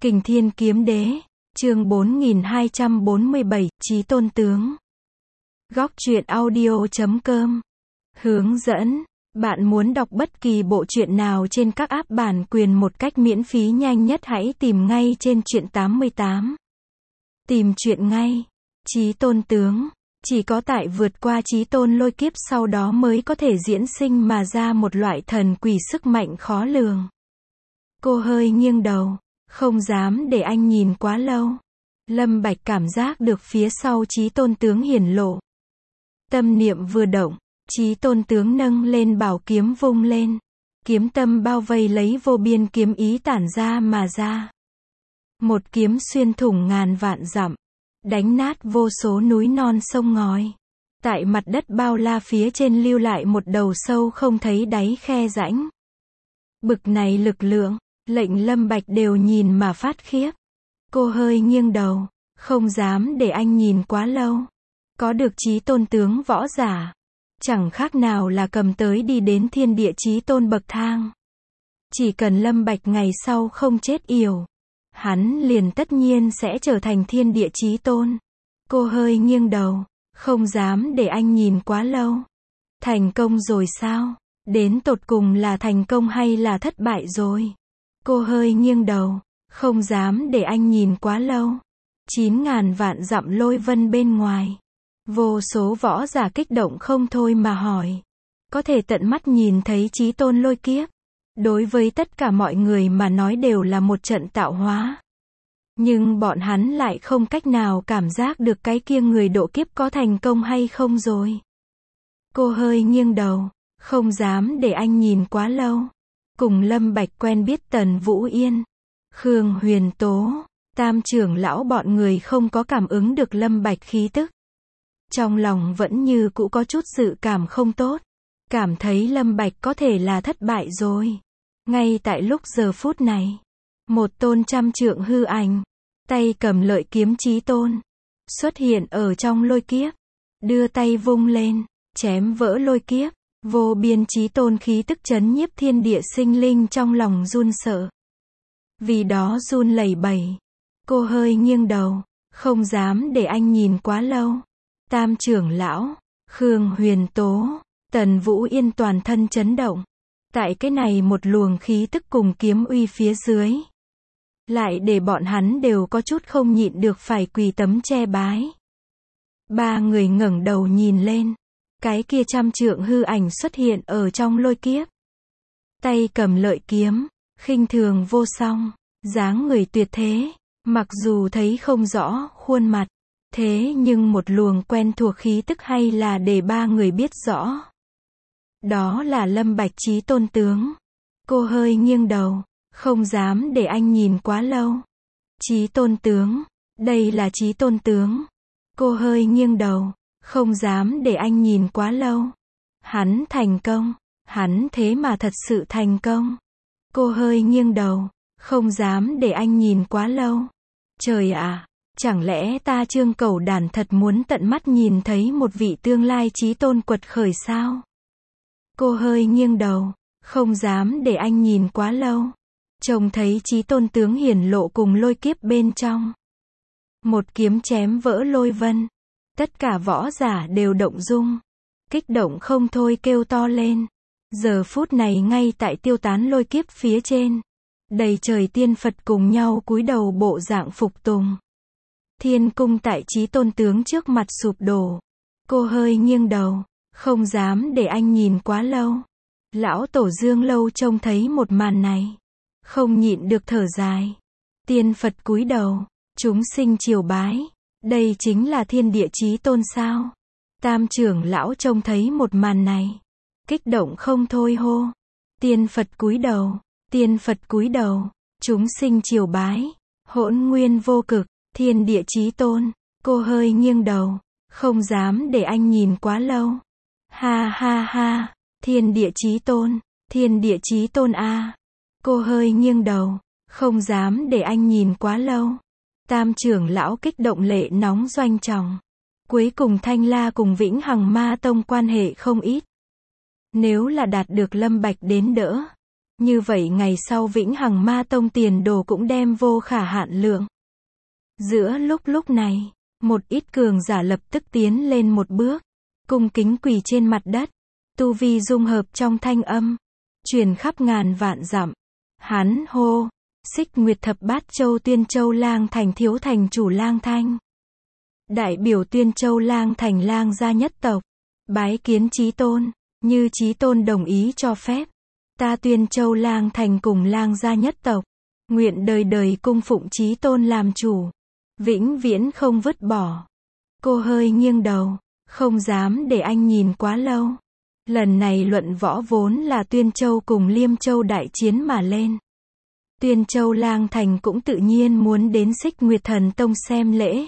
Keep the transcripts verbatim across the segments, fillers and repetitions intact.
Kình Thiên Kiếm Đế, chương bốn nghìn hai trăm bốn mươi bảy, Chí Tôn Tướng. Góc truyện audio chấm com. Hướng dẫn. Bạn muốn đọc bất kỳ bộ truyện nào trên các app bản quyền một cách miễn phí nhanh nhất hãy tìm ngay trên truyện tám mươi tám. Tìm truyện ngay. Chí Tôn Tướng. Chỉ có tại vượt qua Chí Tôn lôi kiếp sau đó mới có thể diễn sinh mà ra một loại thần quỷ sức mạnh khó lường. Cô hơi nghiêng đầu, không dám để anh nhìn quá lâu. Lâm Bạch cảm giác được phía sau Chí Tôn Tướng hiển lộ. Tâm niệm vừa động, Chí Tôn Tướng nâng lên bảo kiếm vung lên. Kiếm tâm bao vây lấy vô biên kiếm ý tản ra mà ra. Một kiếm xuyên thủng ngàn vạn dặm, đánh nát vô số núi non sông ngòi. Tại mặt đất bao la phía trên lưu lại một đầu sâu không thấy đáy khe rãnh. Bực này lực lượng, lệnh Lâm Bạch đều nhìn mà phát khiếp. Cô hơi nghiêng đầu, không dám để anh nhìn quá lâu. Có được Chí Tôn Tướng võ giả, chẳng khác nào là cầm tới đi đến thiên địa Chí Tôn bậc thang. Chỉ cần Lâm Bạch ngày sau không chết yểu, hắn liền tất nhiên sẽ trở thành thiên địa Chí Tôn. Cô hơi nghiêng đầu, không dám để anh nhìn quá lâu. Thành công rồi sao? Đến tột cùng là thành công hay là thất bại rồi? Cô hơi nghiêng đầu, không dám để anh nhìn quá lâu. Chín ngàn vạn dặm lôi vân bên ngoài. Vô số võ giả kích động không thôi mà hỏi. Có thể tận mắt nhìn thấy Chí Tôn lôi kiếp. Đối với tất cả mọi người mà nói đều là một trận tạo hóa. Nhưng bọn hắn lại không cách nào cảm giác được cái kia người độ kiếp có thành công hay không rồi. Cô hơi nghiêng đầu, không dám để anh nhìn quá lâu. Cùng Lâm Bạch quen biết Tần Vũ Yên, Khương Huyền Tố, Tam trưởng lão bọn người không có cảm ứng được Lâm Bạch khí tức. Trong lòng vẫn như cũ có chút dự cảm không tốt. Cảm thấy Lâm Bạch có thể là thất bại rồi. Ngay tại lúc giờ phút này, một tôn trăm trượng hư ảnh, tay cầm lợi kiếm Chí Tôn, xuất hiện ở trong lôi kiếp. Đưa tay vung lên, chém vỡ lôi kiếp. Vô biên Chí Tôn khí tức chấn nhiếp thiên địa sinh linh trong lòng run sợ. Vì đó run lẩy bẩy. Cô hơi nghiêng đầu, không dám để anh nhìn quá lâu. Tam trưởng lão, Khương Huyền Tố, Tần Vũ Yên toàn thân chấn động. Tại cái này một luồng khí tức cùng kiếm uy phía dưới, lại để bọn hắn đều có chút không nhịn được phải quỳ tấm che bái. Ba người ngẩng đầu nhìn lên. Cái kia trăm trượng hư ảnh xuất hiện ở trong lôi kiếp. Tay cầm lợi kiếm, khinh thường vô song, dáng người tuyệt thế. Mặc dù thấy không rõ khuôn mặt, thế nhưng một luồng quen thuộc khí tức hay là để ba người biết rõ. Đó là Lâm Bạch Chí Tôn Tướng. Cô hơi nghiêng đầu, không dám để anh nhìn quá lâu. Chí Tôn Tướng, đây là Chí Tôn Tướng. Cô hơi nghiêng đầu, không dám để anh nhìn quá lâu. Hắn thành công, hắn thế mà thật sự thành công. Cô hơi nghiêng đầu, không dám để anh nhìn quá lâu. Trời ạ, chẳng lẽ ta Trương Cẩu Đản thật muốn tận mắt nhìn thấy một vị tương lai Chí Tôn quật khởi sao? Cô hơi nghiêng đầu, không dám để anh nhìn quá lâu. Trông thấy Chí Tôn Tướng hiển lộ cùng lôi kiếp bên trong. Một kiếm chém vỡ lôi vân. Tất cả võ giả đều động dung, kích động không thôi kêu to lên. Giờ phút này ngay tại tiêu tán lôi kiếp phía trên, đầy trời tiên Phật cùng nhau cúi đầu bộ dạng phục tùng. Thiên cung tại Chí Tôn Tướng trước mặt sụp đổ. Cô hơi nghiêng đầu, không dám để anh nhìn quá lâu. Lão Tổ Dương Lâu trông thấy một màn này, không nhịn được thở dài. Tiên Phật cúi đầu, chúng sinh triều bái. Đây chính là thiên địa Chí Tôn sao? Tam trưởng lão trông thấy một màn này, kích động không thôi hô. Tiên Phật cúi đầu, tiên Phật cúi đầu, chúng sinh triều bái. Hỗn nguyên vô cực, thiên địa Chí Tôn. Cô hơi nghiêng đầu, không dám để anh nhìn quá lâu. Ha ha ha, thiên địa Chí Tôn, thiên địa Chí Tôn a. Cô hơi nghiêng đầu, không dám để anh nhìn quá lâu. Tam trưởng lão kích động lệ nóng doanh trọng. Cuối cùng Thanh La cùng Vĩnh Hằng Ma Tông quan hệ không ít. Nếu là đạt được Lâm Bạch đến đỡ, Như vậy ngày sau Vĩnh Hằng Ma Tông tiền đồ cũng đem vô khả hạn lượng. Giữa lúc lúc này, một ít cường giả lập tức tiến lên một bước, cung kính quỳ trên mặt đất, tu vi dung hợp trong thanh âm, truyền khắp ngàn vạn dặm. Hắn hô, Xích Nguyệt Thập Bát Châu Tuyên Châu Lang Thành thiếu thành chủ Lang Thanh. Đại biểu Tuyên Châu Lang Thành Lang gia nhất tộc, bái kiến Chí Tôn, như Chí Tôn đồng ý cho phép, ta Tuyên Châu Lang Thành cùng Lang gia nhất tộc, nguyện đời đời cung phụng Chí Tôn làm chủ, vĩnh viễn không vứt bỏ. Cô hơi nghiêng đầu, không dám để anh nhìn quá lâu. Lần này luận võ vốn là Tuyên Châu cùng Liêm Châu đại chiến mà lên. Tuyên Châu Lang Thành cũng tự nhiên muốn đến Xích Nguyệt Thần Tông xem lễ.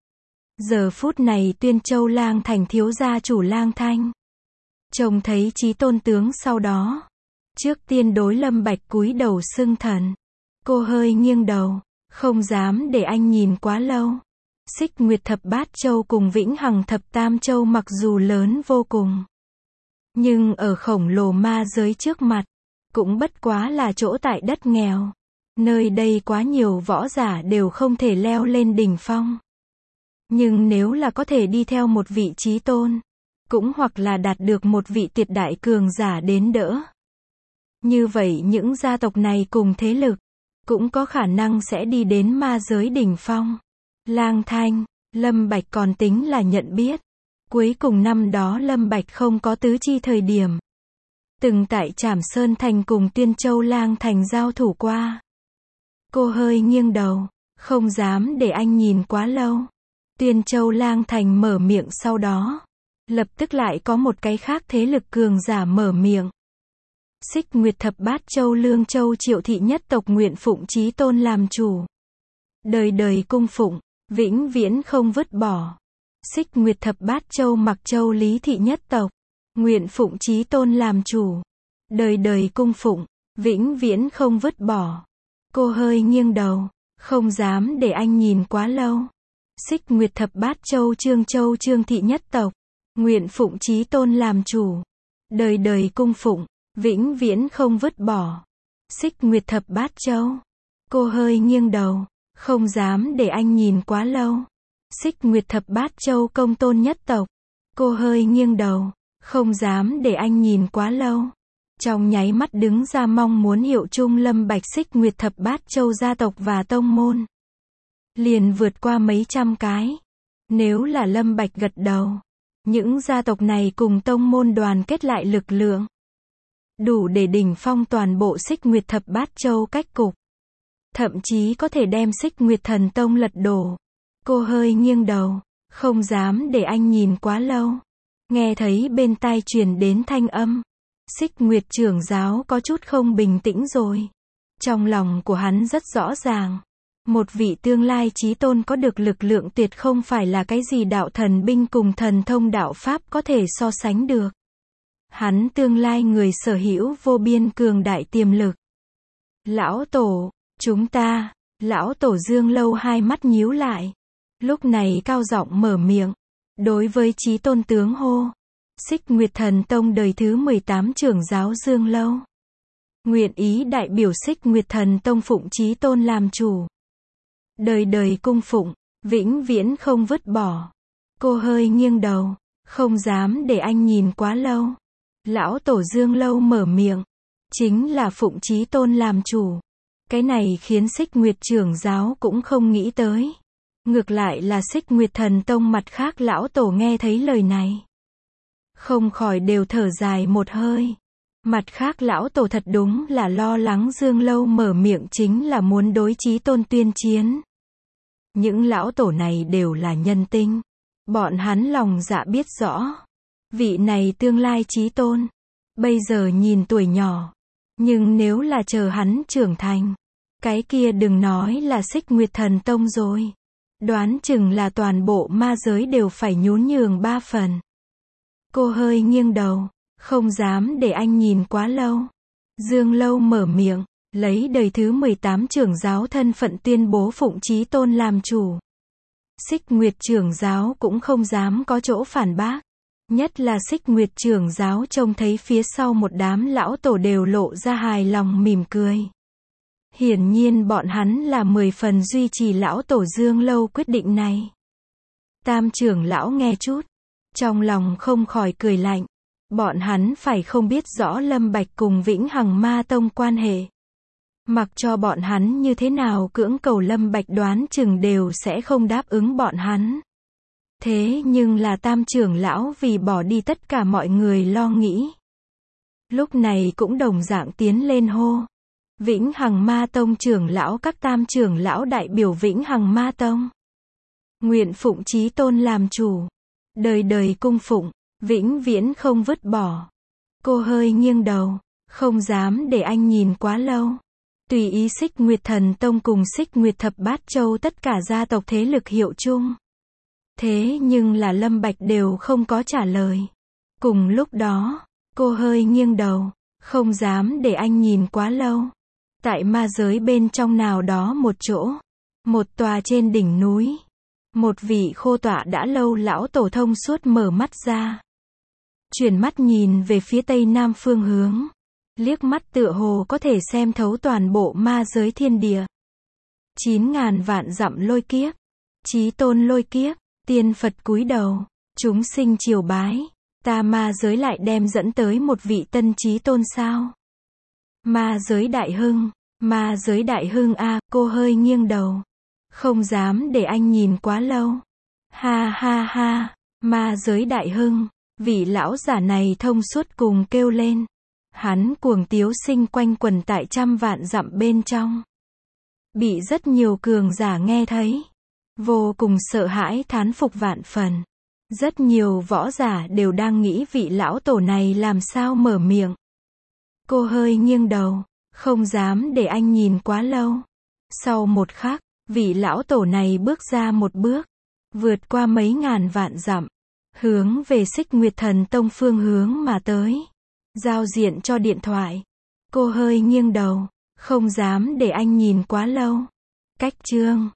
Giờ phút này Tuyên Châu Lang Thành thiếu gia chủ Lang Thanh trông thấy Chí Tôn tướng sau đó, trước tiên đối Lâm Bạch cúi đầu xưng thần. Cô hơi nghiêng đầu, không dám để anh nhìn quá lâu. Xích Nguyệt Thập Bát Châu cùng Vĩnh Hằng Thập Tam Châu mặc dù lớn vô cùng, nhưng ở khổng lồ ma giới trước mặt, cũng bất quá là chỗ tại đất nghèo. Nơi đây quá nhiều võ giả đều không thể leo lên đỉnh phong. Nhưng nếu là có thể đi theo một vị Chí Tôn, cũng hoặc là đạt được một vị tuyệt đại cường giả đến đỡ, như vậy những gia tộc này cùng thế lực, cũng có khả năng sẽ đi đến ma giới đỉnh phong. Lang Thanh, Lâm Bạch còn tính là nhận biết. Cuối cùng năm đó Lâm Bạch không có tứ chi thời điểm, từng tại Trảm Sơn Thành cùng Tuyên Châu Lang Thành giao thủ qua. Cô hơi nghiêng đầu, không dám để anh nhìn quá lâu. Tuyên Châu Lang Thành mở miệng sau đó, lập tức lại có một cái khác thế lực cường giả mở miệng. Xích Nguyệt Thập Bát Châu Lương Châu Triệu thị nhất tộc nguyện phụng Chí Tôn làm chủ, đời đời cung phụng, vĩnh viễn không vứt bỏ. Xích Nguyệt Thập Bát Châu Mặc Châu Lý thị nhất tộc, nguyện phụng Chí Tôn làm chủ, đời đời cung phụng, vĩnh viễn không vứt bỏ. Cô hơi nghiêng đầu, không dám để anh nhìn quá lâu. Xích Nguyệt Thập Bát Châu Trương Châu Trương thị nhất tộc, nguyện phụng Chí Tôn làm chủ, đời đời cung phụng, vĩnh viễn không vứt bỏ. Xích Nguyệt Thập Bát Châu. Cô hơi nghiêng đầu, không dám để anh nhìn quá lâu. Xích Nguyệt Thập Bát Châu Công Tôn nhất tộc. Cô hơi nghiêng đầu, không dám để anh nhìn quá lâu. Trong nháy mắt đứng ra mong muốn hiệu chung Lâm Bạch Xích Nguyệt Thập Bát Châu gia tộc và tông môn. Liền vượt qua mấy trăm cái. Nếu là Lâm Bạch gật đầu, những gia tộc này cùng tông môn đoàn kết lại lực lượng, đủ để đỉnh phong toàn bộ Xích Nguyệt Thập Bát Châu cách cục. Thậm chí có thể đem Xích Nguyệt Thần Tông lật đổ. Cô hơi nghiêng đầu, không dám để anh nhìn quá lâu. Nghe thấy bên tai truyền đến thanh âm, Xích Nguyệt trưởng giáo có chút không bình tĩnh rồi. Trong lòng của hắn rất rõ ràng, một vị tương lai Chí Tôn có được lực lượng tuyệt không phải là cái gì đạo thần binh cùng thần thông đạo pháp có thể so sánh được. Hắn tương lai người sở hữu vô biên cường đại tiềm lực. Lão Tổ, chúng ta, Lão Tổ Dương Lâu hai mắt nhíu lại. Lúc này cao giọng mở miệng, đối với Chí Tôn tướng hô. Xích Nguyệt Thần Tông đời thứ mười tám trưởng giáo Dương Lâu, nguyện ý đại biểu Xích Nguyệt Thần Tông phụng Chí Tôn làm chủ, đời đời cung phụng, vĩnh viễn không vứt bỏ. Cô hơi nghiêng đầu, không dám để anh nhìn quá lâu. Lão Tổ Dương Lâu mở miệng, chính là phụng Chí Tôn làm chủ. Cái này khiến Xích Nguyệt trưởng giáo cũng không nghĩ tới. Ngược lại là Xích Nguyệt Thần Tông mặt khác lão tổ nghe thấy lời này, không khỏi đều thở dài một hơi. Mặt khác lão tổ thật đúng là lo lắng Dương Lâu mở miệng chính là muốn đối Chí Tôn tuyên chiến. Những lão tổ này đều là nhân tinh. Bọn hắn lòng dạ biết rõ. Vị này tương lai Chí Tôn, bây giờ nhìn tuổi nhỏ, nhưng nếu là chờ hắn trưởng thành, cái kia đừng nói là Xích Nguyệt Thần Tông rồi. Đoán chừng là toàn bộ ma giới đều phải nhún nhường ba phần. Cô hơi nghiêng đầu, không dám để anh nhìn quá lâu. Dương Lâu mở miệng, lấy đời thứ mười tám trưởng giáo thân phận tuyên bố phụng Chí Tôn làm chủ. Xích Nguyệt trưởng giáo cũng không dám có chỗ phản bác. Nhất là Xích Nguyệt trưởng giáo trông thấy phía sau một đám lão tổ đều lộ ra hài lòng mỉm cười. Hiển nhiên bọn hắn là mười phần duy trì lão tổ Dương Lâu quyết định này. Tam trưởng lão nghe chút, trong lòng không khỏi cười lạnh. Bọn hắn phải không biết rõ Lâm Bạch cùng Vĩnh Hằng Ma Tông quan hệ. Mặc cho bọn hắn như thế nào cưỡng cầu Lâm Bạch đoán chừng đều sẽ không đáp ứng bọn hắn. Thế nhưng là tam trưởng lão vì bỏ đi tất cả mọi người lo nghĩ. Lúc này cũng đồng dạng tiến lên hô. Vĩnh Hằng Ma Tông trưởng lão các tam trưởng lão đại biểu Vĩnh Hằng Ma Tông. Nguyện phụng Chí Tôn làm chủ. Đời đời cung phụng, vĩnh viễn không vứt bỏ. Cô hơi nghiêng đầu, không dám để anh nhìn quá lâu. Tùy ý Xích Nguyệt Thần Tông cùng Xích Nguyệt Thập Bát Châu tất cả gia tộc thế lực hiệu chung. Thế nhưng là Lâm Bạch đều không có trả lời. Cùng lúc đó, cô hơi nghiêng đầu, không dám để anh nhìn quá lâu. Tại ma giới bên trong nào đó một chỗ, một tòa trên đỉnh núi, một vị khô tọa đã lâu lão tổ thông suốt mở mắt ra. Chuyển mắt nhìn về phía tây nam phương hướng. Liếc mắt tựa hồ có thể xem thấu toàn bộ ma giới thiên địa. Chín ngàn vạn dặm lôi kiếp. Chí Tôn lôi kiếp. Tiên Phật cúi đầu. Chúng sinh triều bái. Ta ma giới lại đem dẫn tới một vị tân Chí Tôn sao? Ma giới đại hưng. Ma giới đại hưng a, cô hơi nghiêng đầu. Không dám để anh nhìn quá lâu. Ha ha ha. Ma giới đại hưng. Vị lão giả này thông suốt cùng kêu lên. Hắn cuồng tiếu sinh quanh quần tại trăm vạn dặm bên trong. Bị rất nhiều cường giả nghe thấy. Vô cùng sợ hãi thán phục vạn phần. Rất nhiều võ giả đều đang nghĩ vị lão tổ này làm sao mở miệng. Cô hơi nghiêng đầu, không dám để anh nhìn quá lâu. Sau một khắc, vị lão tổ này bước ra một bước. Vượt qua mấy ngàn vạn dặm. Hướng về Xích Nguyệt Thần Tông phương hướng mà tới. Giao diện cho điện thoại. Cô hơi nghiêng đầu, không dám để anh nhìn quá lâu. Cách chương